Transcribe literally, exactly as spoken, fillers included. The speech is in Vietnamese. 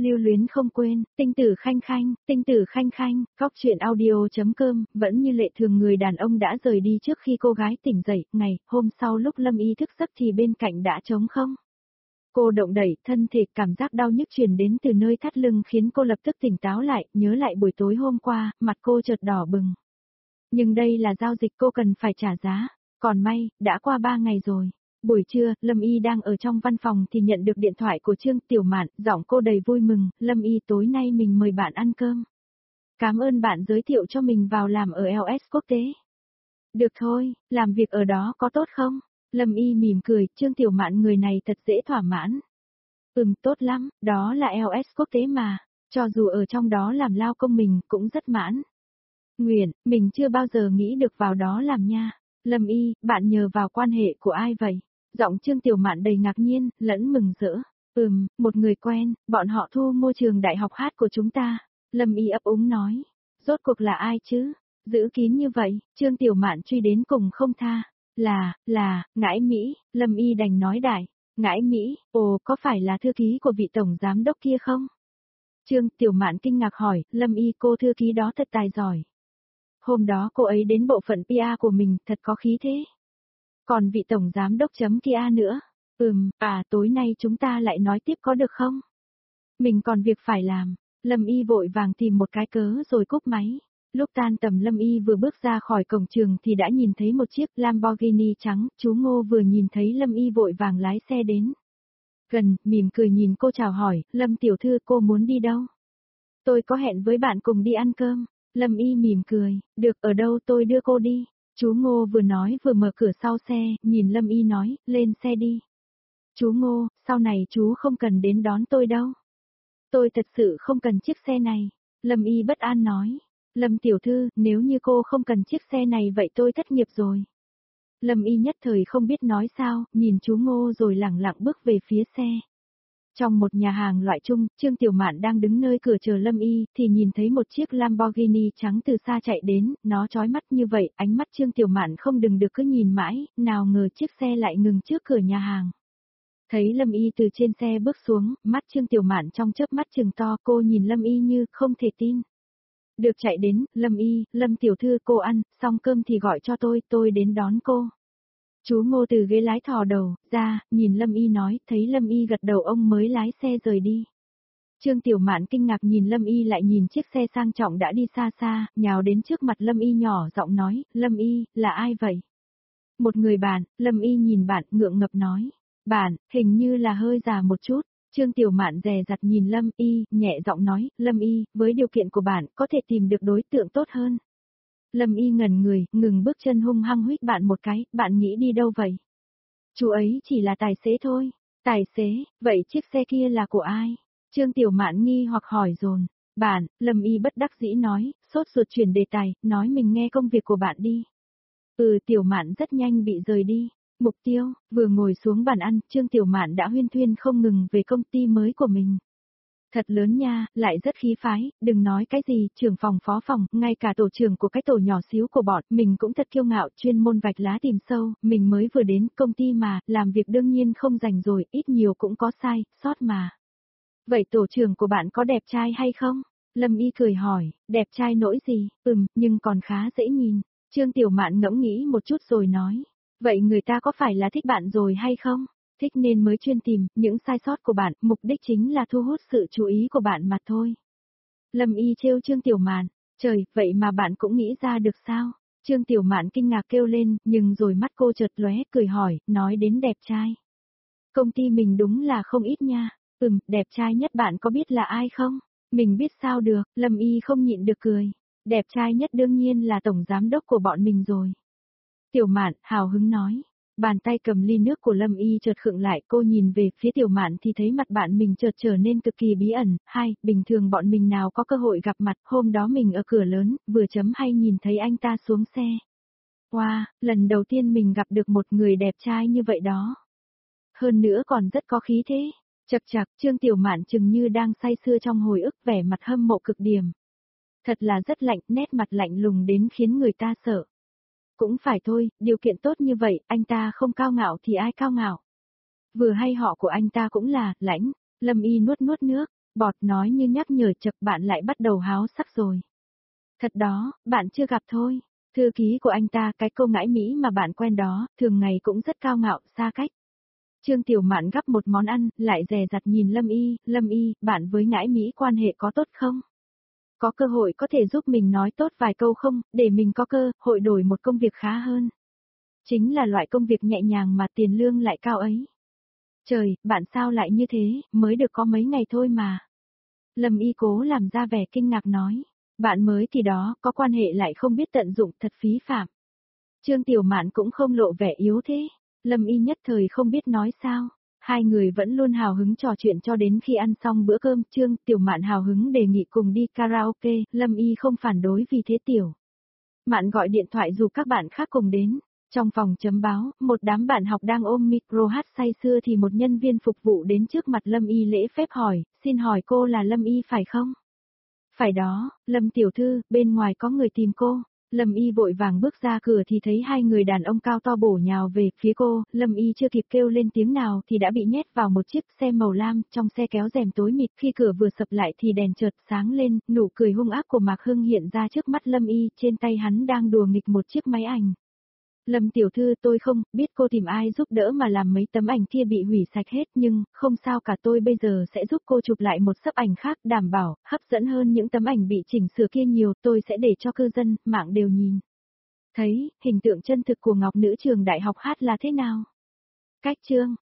lưu luyến không quên, tinh tử khanh khanh, tinh tử khanh khanh, góc chuyện audio.com, vẫn như lệ thường người đàn ông đã rời đi trước khi cô gái tỉnh dậy, ngày, hôm sau lúc Lâm Y thức giấc thì bên cạnh đã trống không. Cô động đẩy, thân thể, cảm giác đau nhức truyền đến từ nơi thắt lưng khiến cô lập tức tỉnh táo lại, nhớ lại buổi tối hôm qua, mặt cô chợt đỏ bừng. Nhưng đây là giao dịch cô cần phải trả giá, còn may, đã qua ba ngày rồi. Buổi trưa, Lâm Y đang ở trong văn phòng thì nhận được điện thoại của Trương Tiểu Mạn, giọng cô đầy vui mừng, Lâm Y tối nay mình mời bạn ăn cơm. Cảm ơn bạn giới thiệu cho mình vào làm ở lờ ét Quốc tế. Được thôi, làm việc ở đó có tốt không? Lâm Y mỉm cười, Trương Tiểu Mạn người này thật dễ thỏa mãn. Ừm, tốt lắm, đó là lờ ét Quốc tế mà, cho dù ở trong đó làm lao công mình cũng rất mãn. Nguyện, mình chưa bao giờ nghĩ được vào đó làm nha. Lâm Y, bạn nhờ vào quan hệ của ai vậy? Giọng Trương Tiểu Mạn đầy ngạc nhiên, lẫn mừng rỡ. Ừm, một người quen, bọn họ thu mua trường đại học hát của chúng ta. Lâm Y ấp úng nói. Rốt cuộc là ai chứ? Giữ kín như vậy, Trương Tiểu Mạn truy đến cùng không tha. Là, là, Ngãi Mỹ, Lâm Y đành nói đại. Ngãi Mỹ, ồ, có phải là thư ký của vị tổng giám đốc kia không? Trương Tiểu Mạn kinh ngạc hỏi, Lâm Y cô thư ký đó thật tài giỏi. Hôm đó cô ấy đến bộ phận pê e của mình, thật có khí thế. Còn vị tổng giám đốc chấm kia nữa. Ừm, à tối nay chúng ta lại nói tiếp có được không? Mình còn việc phải làm. Lâm Y vội vàng tìm một cái cớ rồi cúp máy. Lúc tan tầm Lâm Y vừa bước ra khỏi cổng trường thì đã nhìn thấy một chiếc Lamborghini trắng, chú Ngô vừa nhìn thấy Lâm Y vội vàng lái xe đến. Gần, mỉm cười nhìn cô chào hỏi, Lâm tiểu thư cô muốn đi đâu? Tôi có hẹn với bạn cùng đi ăn cơm. Lâm Y mỉm cười, được ở đâu tôi đưa cô đi. Chú Ngô vừa nói vừa mở cửa sau xe, nhìn Lâm Y nói, lên xe đi. Chú Ngô, sau này chú không cần đến đón tôi đâu. Tôi thật sự không cần chiếc xe này. Lâm Y bất an nói. Lâm tiểu thư, nếu như cô không cần chiếc xe này vậy tôi thất nghiệp rồi. Lâm Y nhất thời không biết nói sao, nhìn chú Ngô rồi lẳng lặng bước về phía xe. Trong một nhà hàng loại chung, Trương Tiểu Mạn đang đứng nơi cửa chờ Lâm Y, thì nhìn thấy một chiếc Lamborghini trắng từ xa chạy đến, nó chói mắt như vậy, ánh mắt Trương Tiểu Mạn không đừng được cứ nhìn mãi, nào ngờ chiếc xe lại ngừng trước cửa nhà hàng. Thấy Lâm Y từ trên xe bước xuống, mắt Trương Tiểu Mạn trong chớp mắt trừng to, cô nhìn Lâm Y như không thể tin. Được chạy đến, Lâm Y, Lâm tiểu thư cô ăn, xong cơm thì gọi cho tôi, tôi đến đón cô. Chú Ngô từ ghế lái thò đầu ra, nhìn Lâm Y nói, thấy Lâm Y gật đầu ông mới lái xe rời đi. Trương Tiểu Mạn kinh ngạc nhìn Lâm Y lại nhìn chiếc xe sang trọng đã đi xa xa, nhào đến trước mặt Lâm Y nhỏ giọng nói, Lâm Y, là ai vậy? Một người bạn, Lâm Y nhìn bạn ngượng ngập nói, bạn, hình như là hơi già một chút. Trương Tiểu Mạn dè dặt nhìn Lâm Y, nhẹ giọng nói, Lâm Y, với điều kiện của bạn, có thể tìm được đối tượng tốt hơn. Lâm Y ngẩn người, ngừng bước chân hung hăng huých bạn một cái, bạn nghĩ đi đâu vậy? Chú ấy chỉ là tài xế thôi. Tài xế, vậy chiếc xe kia là của ai? Trương Tiểu Mạn nghi hoặc hỏi dồn. Bạn, Lâm Y bất đắc dĩ nói, sốt ruột chuyển đề tài, nói mình nghe công việc của bạn đi. Ừ, Tiểu Mạn rất nhanh bị rời đi. Mục tiêu, vừa ngồi xuống bàn ăn, Trương Tiểu Mạn đã huyên thuyên không ngừng về công ty mới của mình. Thật lớn nha, lại rất khí phái, đừng nói cái gì, trưởng phòng phó phòng, ngay cả tổ trưởng của cái tổ nhỏ xíu của bọn, mình cũng thật kiêu ngạo, chuyên môn vạch lá tìm sâu, mình mới vừa đến công ty mà, làm việc đương nhiên không rành rồi, ít nhiều cũng có sai, sót mà. Vậy tổ trưởng của bạn có đẹp trai hay không? Lâm Y cười hỏi, đẹp trai nỗi gì, ừm, nhưng còn khá dễ nhìn. Trương Tiểu Mạn ngẫm nghĩ một chút rồi nói, vậy người ta có phải là thích bạn rồi hay không? Thích nên mới chuyên tìm, những sai sót của bạn, mục đích chính là thu hút sự chú ý của bạn mà thôi. Lâm Y trêu Trương Tiểu Mạn, trời, vậy mà bạn cũng nghĩ ra được sao? Trương Tiểu Mạn kinh ngạc kêu lên, nhưng rồi mắt cô chợt lóe, cười hỏi, nói đến đẹp trai. Công ty mình đúng là không ít nha, ừm, đẹp trai nhất bạn có biết là ai không? Mình biết sao được, Lâm Y không nhịn được cười. Đẹp trai nhất đương nhiên là tổng giám đốc của bọn mình rồi. Tiểu Mạn, hào hứng nói. Bàn tay cầm ly nước của Lâm Y chợt khựng lại, cô nhìn về phía Tiểu Mạn thì thấy mặt bạn mình chợt trở nên cực kỳ bí ẩn. Hai, bình thường bọn mình nào có cơ hội gặp mặt, hôm đó mình ở cửa lớn, vừa chấm hay nhìn thấy anh ta xuống xe. Wow, lần đầu tiên mình gặp được một người đẹp trai như vậy đó. Hơn nữa còn rất có khí thế. Chật chật, Trương Tiểu Mạn chừng như đang say sưa trong hồi ức, vẻ mặt hâm mộ cực điểm. Thật là rất lạnh, nét mặt lạnh lùng đến khiến người ta sợ. Cũng phải thôi, điều kiện tốt như vậy, anh ta không cao ngạo thì ai cao ngạo. Vừa hay họ của anh ta cũng là, lãnh, Lâm Y nuốt nuốt nước, Bọt nói như nhắc nhở chập bạn lại bắt đầu háo sắc rồi. Thật đó, bạn chưa gặp thôi. Thư ký của anh ta, cái cô ngãi Mỹ mà bạn quen đó, thường ngày cũng rất cao ngạo, xa cách. Trương Tiểu Mạn gắp một món ăn, lại dè dặt nhìn Lâm Y, Lâm Y, bạn với ngãi Mỹ quan hệ có tốt không? Có cơ hội có thể giúp mình nói tốt vài câu không, để mình có cơ hội đổi một công việc khá hơn. Chính là loại công việc nhẹ nhàng mà tiền lương lại cao ấy. Trời, bạn sao lại như thế, mới được có mấy ngày thôi mà. Lâm Y cố làm ra vẻ kinh ngạc nói. Bạn mới thì đó, có quan hệ lại không biết tận dụng, thật phí phạm. Trương Tiểu Mạn cũng không lộ vẻ yếu thế. Lâm Y nhất thời không biết nói sao. Hai người vẫn luôn hào hứng trò chuyện cho đến khi ăn xong bữa cơm. Trương Tiểu Mạn hào hứng đề nghị cùng đi karaoke, Lâm Y không phản đối vì thế Tiểu Mạn gọi điện thoại dù các bạn khác cùng đến. Trong phòng chấm báo, một đám bạn học đang ôm micro hát say sưa thì một nhân viên phục vụ đến trước mặt Lâm Y lễ phép hỏi, xin hỏi cô là Lâm Y phải không? Phải đó, Lâm tiểu thư, bên ngoài có người tìm cô. Lâm Y vội vàng bước ra cửa thì thấy hai người đàn ông cao to bổ nhào về phía cô, Lâm Y chưa kịp kêu lên tiếng nào thì đã bị nhét vào một chiếc xe màu lam, trong xe kéo rèm tối mịt, khi cửa vừa sập lại thì đèn chợt sáng lên, nụ cười hung ác của Mạc Hưng hiện ra trước mắt Lâm Y, trên tay hắn đang đùa nghịch một chiếc máy ảnh. Lâm tiểu thư, tôi không biết cô tìm ai giúp đỡ mà làm mấy tấm ảnh kia bị hủy sạch hết, nhưng không sao cả, tôi bây giờ sẽ giúp cô chụp lại một sấp ảnh khác, đảm bảo hấp dẫn hơn những tấm ảnh bị chỉnh sửa kia nhiều, tôi sẽ để cho cư dân mạng đều nhìn thấy hình tượng chân thực của Ngọc nữ trường đại học hát là thế nào. Cách chương